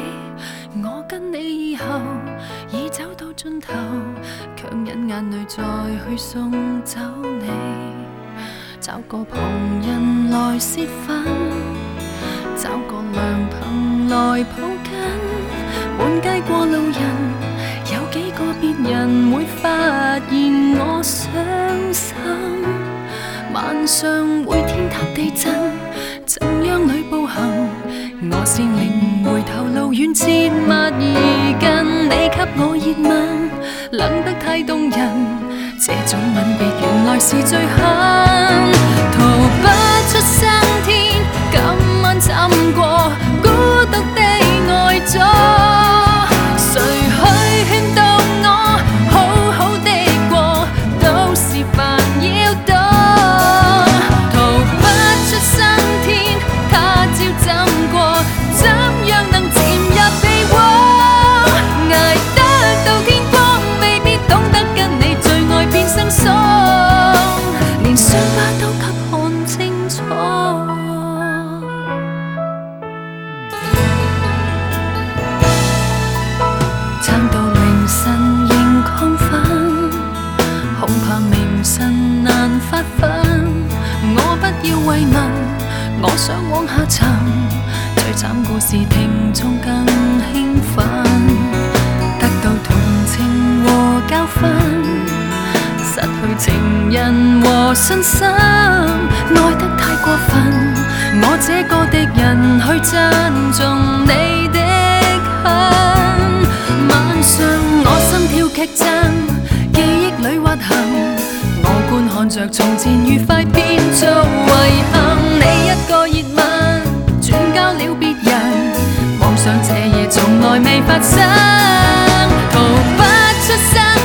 我跟你以後已走到盡頭，強忍眼淚再去送走你，找個旁人來泄憤，找個良朋來抱緊，滿街過路人，有幾個別人會發現我傷心。晚上會天塌地震，怎樣旅步行？我善靈回頭路遠切勿移近，你給我熱吻，冷得太動人，這種吻別原來是最狠，逃不出生天，今晚怎過孤獨的愛咗？誰去勸導我好好的過，都是煩擾多。逃不出生天，他朝怎過？怎樣能潛入被窩？捱得到天光，未必懂得跟你最愛變生疏，連傷疤都給看清楚。撐到凌晨仍亢奮，恐怕明晨難發奮。我不要慰問，我想往下沉，最慘故事聽眾更興奮，得到同情和教訓，失去情人和信心，愛得太過分，我這個敵人去珍重你的恨。晚上我心跳劇震，記憶裏滑行，我觀看着從前愉快變做遺憾。你一個熱吻轉交了別人，妄想這夜從來未發生，逃不出生